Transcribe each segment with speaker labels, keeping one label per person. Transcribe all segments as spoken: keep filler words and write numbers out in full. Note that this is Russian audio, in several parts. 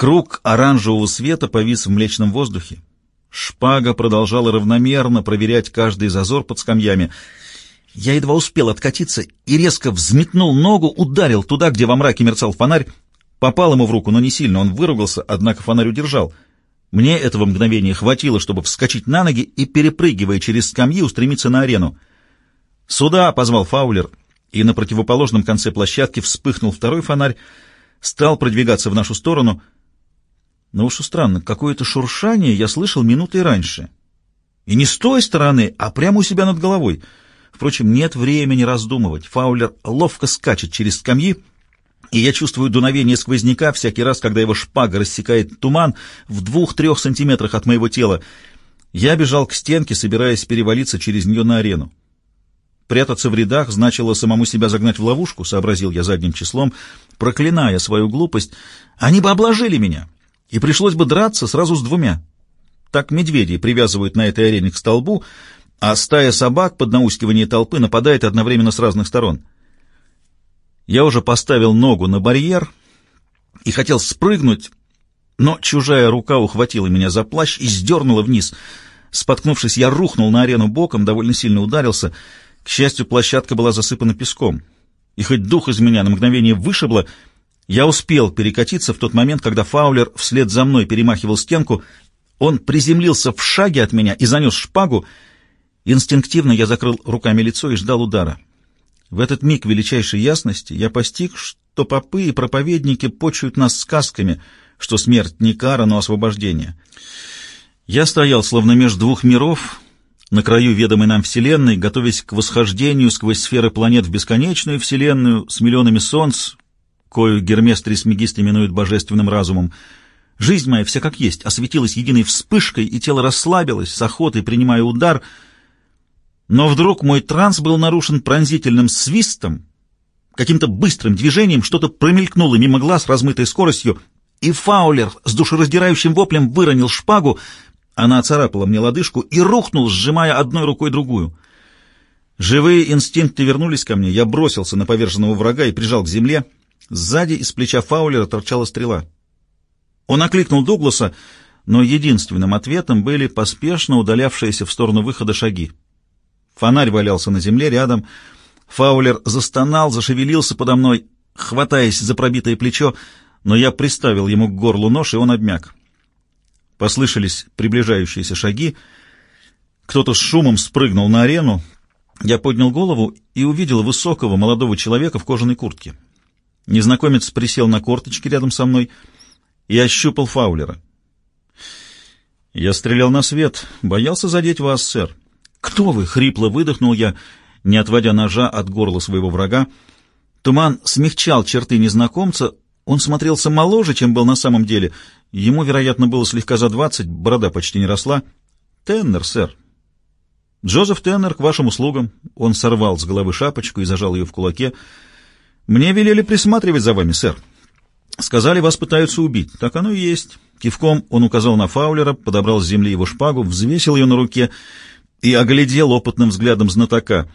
Speaker 1: Круг оранжевого света повис в млечном воздухе. Шпага продолжала равномерно проверять каждый зазор под скамьями. Я едва успел откатиться и резко взметнул ногу, ударил туда, где во мраке мерцал фонарь. Попал ему в руку, но не сильно. Он выругался, однако фонарь удержал. Мне этого мгновения хватило, чтобы вскочить на ноги и, перепрыгивая через скамьи, устремиться на арену. «Сюда!» — позвал Фаулер, и на противоположном конце площадки вспыхнул второй фонарь, стал продвигаться в нашу сторону. Но уж и странно, какое-то шуршание я слышал минутой раньше. И не с той стороны, а прямо у себя над головой. Впрочем, нет времени раздумывать. Фаулер ловко скачет через скамьи, и я чувствую дуновение сквозняка всякий раз, когда его шпага рассекает туман в двух-трех сантиметрах от моего тела. Я бежал к стенке, собираясь перевалиться через нее на арену. Прятаться в рядах значило самому себя загнать в ловушку, сообразил я задним числом, проклиная свою глупость. Они бы обложили меня, и пришлось бы драться сразу с двумя. Так медведи привязывают на этой арене к столбу, а стая собак под наускивание толпы нападает одновременно с разных сторон. Я уже поставил ногу на барьер и хотел спрыгнуть, но чужая рука ухватила меня за плащ и сдернула вниз. Споткнувшись, я рухнул на арену боком, довольно сильно ударился. К счастью, площадка была засыпана песком, и хоть дух из меня на мгновение вышибло, я успел перекатиться в тот момент, когда Фаулер вслед за мной перемахивал стенку. Он приземлился в шаге от меня и занес шпагу. Инстинктивно я закрыл руками лицо и ждал удара. В этот миг величайшей ясности я постиг, что попы и проповедники почуют нас сказками, что смерть не кара, но освобождение. Я стоял словно между двух миров, на краю ведомой нам Вселенной, готовясь к восхождению сквозь сферы планет в бесконечную Вселенную с миллионами солнц, кою Гермес Трисмегист именует божественным разумом. Жизнь моя вся как есть осветилась единой вспышкой, и тело расслабилось, с охотой принимая удар. Но вдруг мой транс был нарушен пронзительным свистом, каким-то быстрым движением, что-то промелькнуло мимо глаз размытой скоростью, и Фаулер с душераздирающим воплем выронил шпагу. Она оцарапала мне лодыжку и рухнул, сжимая одной рукой другую. Живые инстинкты вернулись ко мне, я бросился на поверженного врага и прижал к земле. Сзади из плеча Фаулера торчала стрела. Он окликнул Дугласа, но единственным ответом были поспешно удалявшиеся в сторону выхода шаги. Фонарь валялся на земле рядом. Фаулер застонал, зашевелился подо мной, хватаясь за пробитое плечо, но я приставил ему к горлу нож, и он обмяк. Послышались приближающиеся шаги. Кто-то с шумом спрыгнул на арену. Я поднял голову и увидел высокого молодого человека в кожаной куртке. Незнакомец присел на корточки рядом со мной и ощупал Фаулера. «Я стрелял на свет. Боялся задеть вас, сэр». «Кто вы?» — хрипло выдохнул я, не отводя ножа от горла своего врага. Туман смягчал черты незнакомца. Он смотрелся моложе, чем был на самом деле. Ему, вероятно, было слегка за двадцать, борода почти не росла. «Теннер, сэр». «Джозеф Теннер, к вашим услугам». Он сорвал с головы шапочку и зажал ее в кулаке. «Мне велели присматривать за вами, сэр. Сказали, вас пытаются убить. Так оно и есть». Кивком он указал на Фаулера, подобрал с земли его шпагу, взвесил ее на руке и оглядел опытным взглядом знатока.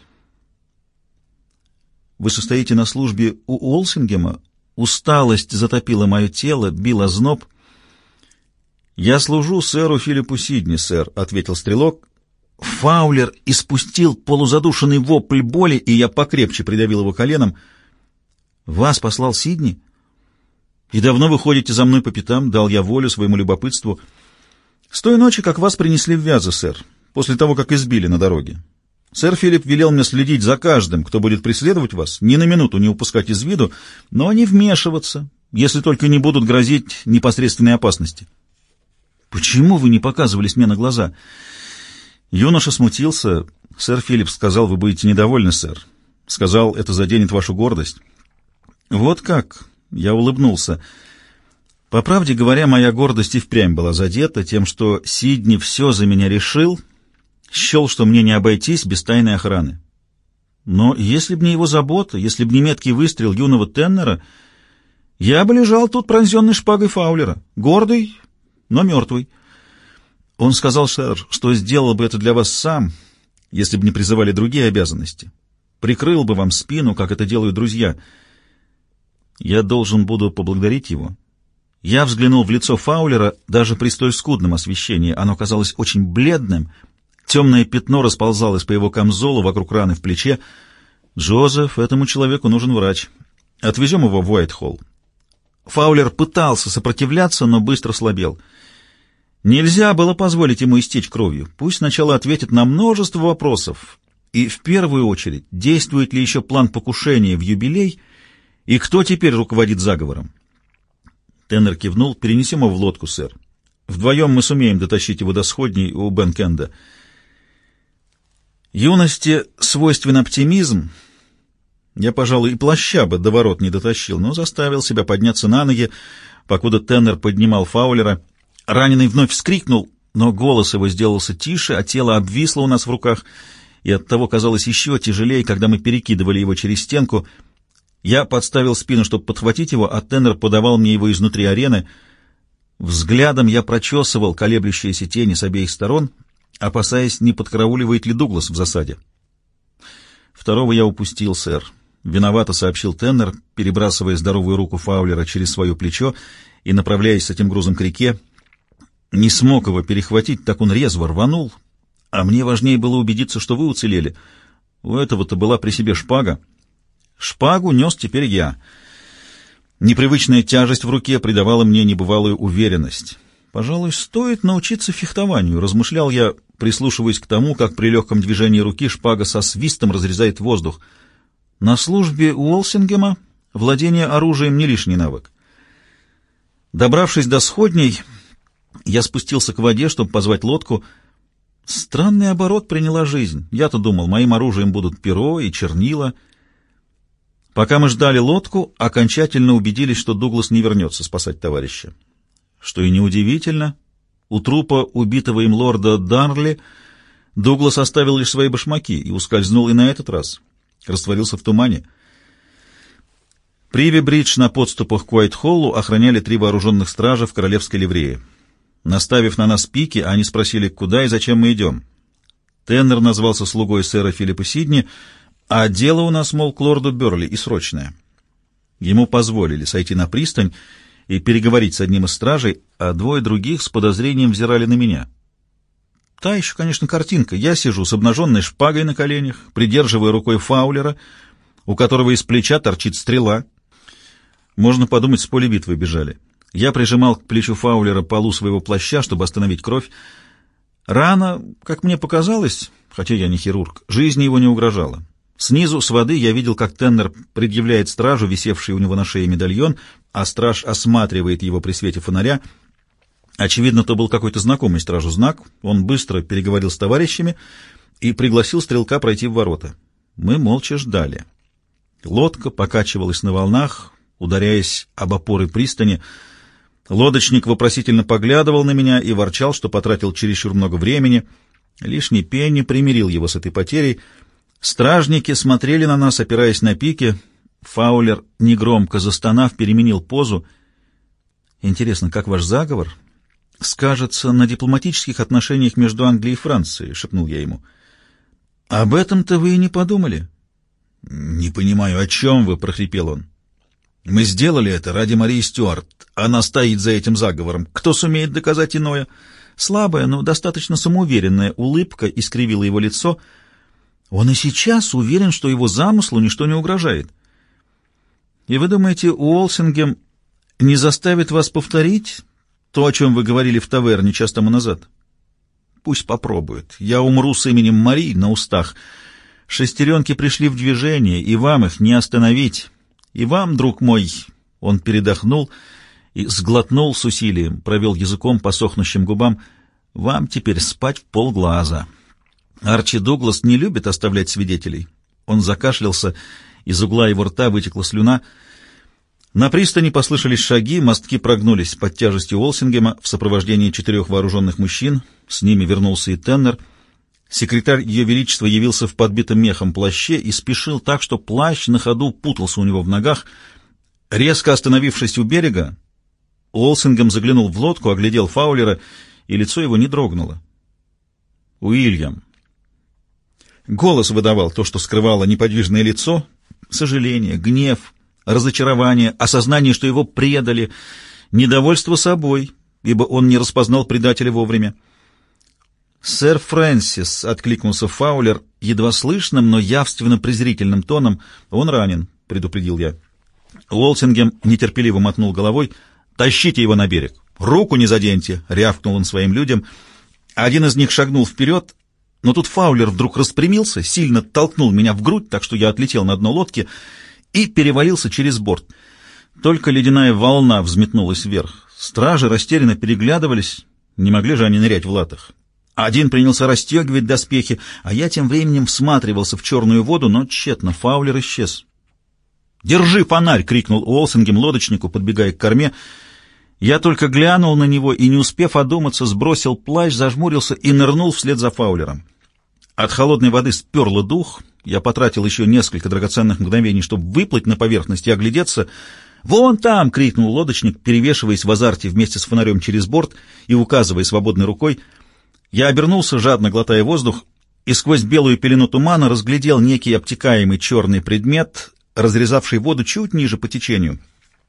Speaker 1: «Вы состоите на службе у Уолсингема?» Усталость затопила мое тело, бил озноб. «Я служу сэру Филиппу Сидни, сэр», — ответил стрелок. Фаулер испустил полузадушенный вопль боли, и я покрепче придавил его коленом. «Вас послал Сидни? И давно вы ходите за мной по пятам?» — дал я волю своему любопытству. «С той ночи, как вас принесли в Вязы, сэр, после того, как избили на дороге. Сэр Филипп велел мне следить за каждым, кто будет преследовать вас, ни на минуту не упускать из виду, но не вмешиваться, если только не будут грозить непосредственной опасности». «Почему вы не показывались мне на глаза?» Юноша смутился. «Сэр Филипп сказал, вы будете недовольны, сэр. Сказал, это заденет вашу гордость». «Вот как?» — я улыбнулся. По правде говоря, моя гордость и впрямь была задета тем, что Сидни все за меня решил, счел, что мне не обойтись без тайной охраны. Но если б не его забота, если б не меткий выстрел юного Теннера, я бы лежал тут пронзенный шпагой Фаулера, гордый, но мертвый. Он сказал, сэр, что сделал бы это для вас сам, если бы не призывали другие обязанности. Прикрыл бы вам спину, как это делают друзья. Я должен буду поблагодарить его. Я взглянул в лицо Фаулера, даже при столь скудном освещении. Оно казалось очень бледным. Темное пятно расползалось по его камзолу вокруг раны в плече. «Джозеф, этому человеку нужен врач. Отвезем его в Уайтхолл». Фаулер пытался сопротивляться, но быстро слабел. Нельзя было позволить ему истечь кровью. Пусть сначала ответит на множество вопросов. И в первую очередь, действует ли еще план покушения в юбилей, и кто теперь руководит заговором? Теннер кивнул. «Перенесем его в лодку, сэр. Вдвоем мы сумеем дотащить его до сходней у Бен-Кенда». Юности свойственен оптимизм. Я, пожалуй, и плаща бы до ворот не дотащил, но заставил себя подняться на ноги, покуда Теннер поднимал Фаулера. Раненый вновь вскрикнул, но голос его сделался тише, а тело обвисло у нас в руках, и оттого казалось еще тяжелее, когда мы перекидывали его через стенку. Я подставил спину, чтобы подхватить его, а Теннер подавал мне его изнутри арены. Взглядом я прочесывал колеблющиеся тени с обеих сторон, опасаясь, не подкарауливает ли Дуглас в засаде. «Второго я упустил, сэр», — виновато сообщил Теннер, перебрасывая здоровую руку Фаулера через свое плечо и направляясь с этим грузом к реке. «Не смог его перехватить, так он резво рванул, а мне важнее было убедиться, что вы уцелели. У этого-то была при себе шпага. Шпагу нес теперь я. Непривычная тяжесть в руке придавала мне небывалую уверенность. Пожалуй, стоит научиться фехтованию», — размышлял я, прислушиваясь к тому, как при легком движении руки шпага со свистом разрезает воздух. На службе у Уолсингема владение оружием не лишний навык. Добравшись до сходней, я спустился к воде, чтобы позвать лодку. Странный оборот приняла жизнь. Я-то думал, моим оружием будут перо и чернила. Пока мы ждали лодку, окончательно убедились, что Дуглас не вернется спасать товарища. Что и неудивительно, у трупа убитого им лорда Дарли Дуглас оставил лишь свои башмаки и ускользнул и на этот раз. Растворился в тумане. Приви-бридж на подступах к Уайт-Холлу охраняли три вооруженных стража в королевской ливрее. Наставив на нас пики, они спросили, куда и зачем мы идем. Теннер назвался слугой сэра Филиппа Сидни, а дело у нас, мол, к лорду Берли, и срочное. Ему позволили сойти на пристань и переговорить с одним из стражей, а двое других с подозрением взирали на меня. Та еще, конечно, картинка. Я сижу с обнаженной шпагой на коленях, придерживая рукой Фаулера, у которого из плеча торчит стрела. Можно подумать, с поля битвы бежали. Я прижимал к плечу Фаулера полу своего плаща, чтобы остановить кровь. Рана, как мне показалось, хотя я не хирург, жизни его не угрожала. Снизу, с воды, я видел, как Теннер предъявляет стражу, висевший у него на шее медальон, а страж осматривает его при свете фонаря. Очевидно, то был какой-то знакомый стражу знак. Он быстро переговорил с товарищами и пригласил стрелка пройти в ворота. Мы молча ждали. Лодка покачивалась на волнах, ударяясь об опоры пристани. Лодочник вопросительно поглядывал на меня и ворчал, что потратил чересчур много времени. Лишний пенни примирил его с этой потерей. Стражники смотрели на нас, опираясь на пики. Фаулер, негромко застонав, переменил позу. «Интересно, как ваш заговор скажется на дипломатических отношениях между Англией и Францией?» — шепнул я ему. «Об этом-то вы и не подумали?» «Не понимаю, о чем вы?» — прохрипел он. «Мы сделали это ради Марии Стюарт. Она стоит за этим заговором. Кто сумеет доказать иное?» Слабая, но достаточно самоуверенная улыбка искривила его лицо. Он и сейчас уверен, что его замыслу ничто не угрожает. «И вы думаете, Уолсингем не заставит вас повторить то, о чем вы говорили в таверне час тому назад?» «Пусть попробует. Я умру с именем Марии на устах. Шестеренки пришли в движение, и вам их не остановить. И вам, друг мой...» Он передохнул и сглотнул с усилием, провел языком по сохнущим губам. «Вам теперь спать в полглаза. Арчи Дуглас не любит оставлять свидетелей». Он закашлялся, из угла его рта вытекла слюна. На пристани послышались шаги, мостки прогнулись под тяжестью Уолсингема в сопровождении четырех вооруженных мужчин. С ними вернулся и Теннер. Секретарь Ее Величества явился в подбитом мехом плаще и спешил так, что плащ на ходу путался у него в ногах. Резко остановившись у берега, Уолсингем заглянул в лодку, оглядел Фаулера, и лицо его не дрогнуло. «Уильям». Голос выдавал то, что скрывало неподвижное лицо: сожаление, гнев, разочарование, осознание, что его предали, недовольство собой, ибо он не распознал предателя вовремя. «Сэр Фрэнсис», — откликнулся Фаулер едва слышным, но явственно презрительным тоном, — «он ранен», — предупредил я. Уолсингем нетерпеливо мотнул головой. «Тащите его на берег! Руку не заденьте!» — рявкнул он своим людям. Один из них шагнул вперед, но тут Фаулер вдруг распрямился, сильно толкнул меня в грудь, так что я отлетел на дно лодки и перевалился через борт. Только ледяная волна взметнулась вверх. Стражи растерянно переглядывались, не могли же они нырять в латах. Один принялся расстегивать доспехи, а я тем временем всматривался в черную воду, но тщетно, Фаулер исчез. «Держи фонарь!» — крикнул Уолсингем лодочнику, подбегая к корме. Я только глянул на него и, не успев одуматься, сбросил плащ, зажмурился и нырнул вслед за Фаулером. От холодной воды сперло дух. Я потратил еще несколько драгоценных мгновений, чтобы выплыть на поверхность и оглядеться. «Вон там!» — крикнул лодочник, перевешиваясь в азарте вместе с фонарем через борт и указывая свободной рукой. Я обернулся, жадно глотая воздух, и сквозь белую пелену тумана разглядел некий обтекаемый черный предмет, разрезавший воду чуть ниже по течению.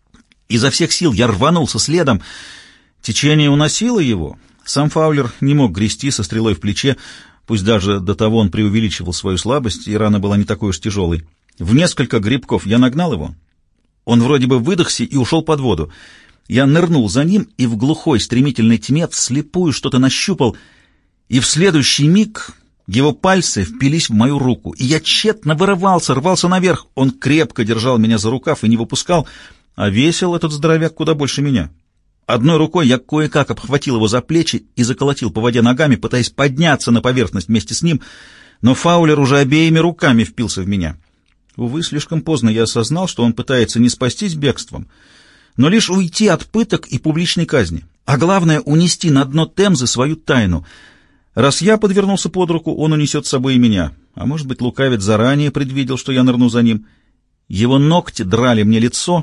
Speaker 1: Изо всех сил я рванулся следом. Течение уносило его. Сам Фаулер не мог грести со стрелой в плече, пусть даже до того он преувеличивал свою слабость, и рана была не такой уж тяжелой. В несколько грибков я нагнал его. Он вроде бы выдохся и ушел под воду. Я нырнул за ним и в глухой стремительной тьме вслепую что-то нащупал, и в следующий миг его пальцы впились в мою руку, и я тщетно вырывался, рвался наверх. Он крепко держал меня за рукав и не выпускал, а весил этот здоровяк куда больше меня. Одной рукой я кое-как обхватил его за плечи и заколотил по воде ногами, пытаясь подняться на поверхность вместе с ним, но Фаулер уже обеими руками впился в меня. Увы, слишком поздно я осознал, что он пытается не спастись бегством, но лишь уйти от пыток и публичной казни, а главное — унести на дно Темзы свою тайну. Раз я подвернулся под руку, он унесет с собой и меня. А может быть, лукавец заранее предвидел, что я нырну за ним. Его ногти драли мне лицо.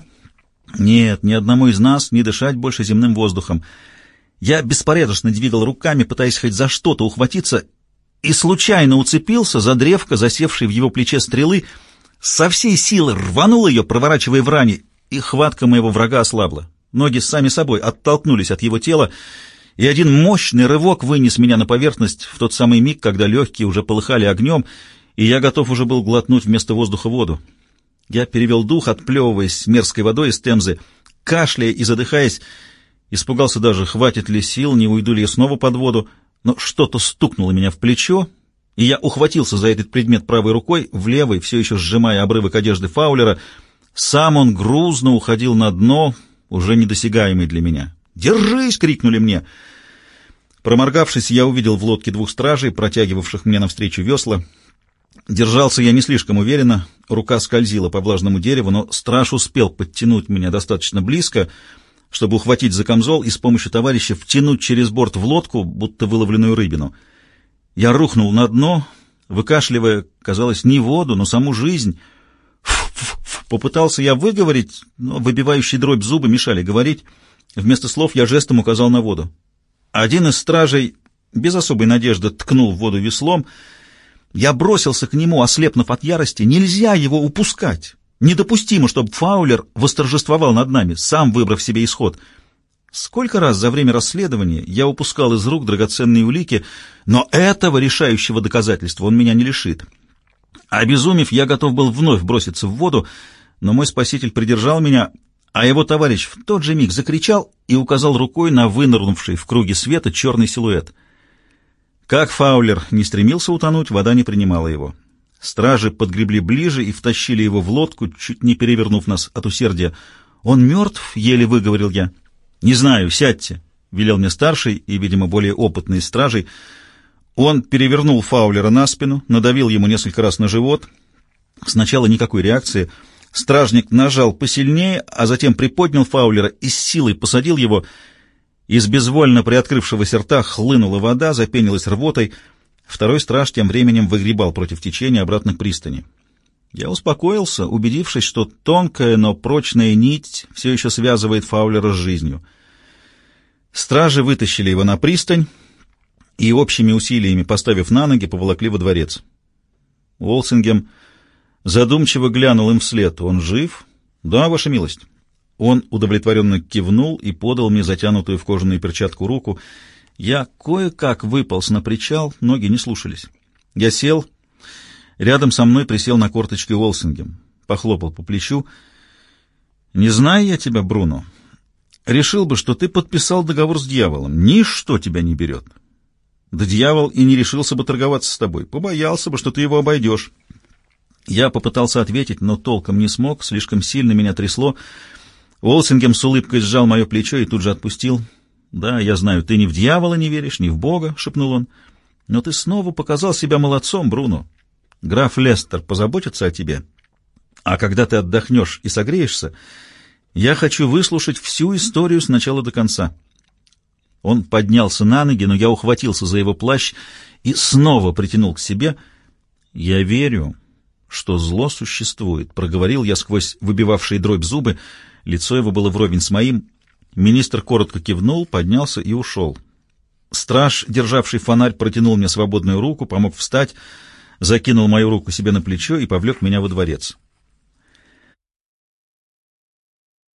Speaker 1: Нет, ни одному из нас не дышать больше земным воздухом. Я беспорядочно двигал руками, пытаясь хоть за что-то ухватиться, и случайно уцепился за древко, засевшей в его плече стрелы, со всей силы рванул ее, проворачивая в ране, и хватка моего врага ослабла. Ноги сами собой оттолкнулись от его тела, и один мощный рывок вынес меня на поверхность в тот самый миг, когда легкие уже полыхали огнем, и я готов уже был глотнуть вместо воздуха воду. Я перевел дух, отплевываясь мерзкой водой из Темзы, кашляя и задыхаясь, испугался даже, хватит ли сил, не уйду ли я снова под воду, но что-то стукнуло меня в плечо, и я ухватился за этот предмет правой рукой, в левой, все еще сжимая обрывок одежды Фаулера. Сам он грузно уходил на дно, уже недосягаемый для меня. «Держись!» — крикнули мне. Проморгавшись, я увидел в лодке двух стражей, протягивавших мне навстречу весла. Держался я не слишком уверенно, рука скользила по влажному дереву, но страж успел подтянуть меня достаточно близко, чтобы ухватить за камзол и с помощью товарища втянуть через борт в лодку, будто выловленную рыбину. Я рухнул на дно, выкашливая, казалось, не воду, но саму жизнь. Фу-фу-фу. Попытался я выговорить, но выбивающие дробь зубы мешали говорить. Вместо слов я жестом указал на воду. Один из стражей без особой надежды ткнул в воду веслом. Я бросился к нему, ослепнув от ярости. Нельзя его упускать. Недопустимо, чтобы Фаулер восторжествовал над нами, сам выбрав себе исход. Сколько раз за время расследования я упускал из рук драгоценные улики, но этого решающего доказательства он меня не лишит. Обезумев, я готов был вновь броситься в воду, но мой спаситель придержал меня, а его товарищ в тот же миг закричал и указал рукой на вынырнувший в круге света черный силуэт. Как Фаулер не стремился утонуть, вода не принимала его. Стражи подгребли ближе и втащили его в лодку, чуть не перевернув нас от усердия. «Он мертв?» — еле выговорил я. «Не знаю, сядьте», — велел мне старший и, видимо, более опытный из стражей. Он перевернул Фаулера на спину, надавил ему несколько раз на живот. Сначала никакой реакции. Стражник нажал посильнее, а затем приподнял Фаулера и с силой посадил его. Из безвольно приоткрывшегося рта хлынула вода, запенилась рвотой. Второй страж тем временем выгребал против течения обратно к пристани. Я успокоился, убедившись, что тонкая, но прочная нить все еще связывает Фаулера с жизнью. Стражи вытащили его на пристань и общими усилиями, поставив на ноги, поволокли во дворец. Уолсингем задумчиво глянул им вслед. «Он жив?» «Да, ваша милость». Он удовлетворенно кивнул и подал мне затянутую в кожаную перчатку руку. Я кое-как выполз на причал, ноги не слушались. Я сел, рядом со мной присел на корточки Уолсингем, похлопал по плечу. «Не знаю я тебя, Бруно. Решил бы, что ты подписал договор с дьяволом. Ничто тебя не берет. Да дьявол и не решился бы торговаться с тобой. Побоялся бы, что ты его обойдешь». Я попытался ответить, но толком не смог, слишком сильно меня трясло. Уолсингем с улыбкой сжал мое плечо и тут же отпустил. «Да, я знаю, ты ни в дьявола не веришь, ни в Бога», — шепнул он. «Но ты снова показал себя молодцом, Бруно. Граф Лестер позаботится о тебе. А когда ты отдохнешь и согреешься, я хочу выслушать всю историю с начала до конца». Он поднялся на ноги, но я ухватился за его плащ и снова притянул к себе. «Я верю, что зло существует», — проговорил я сквозь выбивавшие дробь зубы. Лицо его было вровень с моим. Министр коротко кивнул, поднялся и ушел. Страж, державший фонарь, протянул мне свободную руку, помог встать, закинул мою руку себе на плечо и повлек меня во дворец.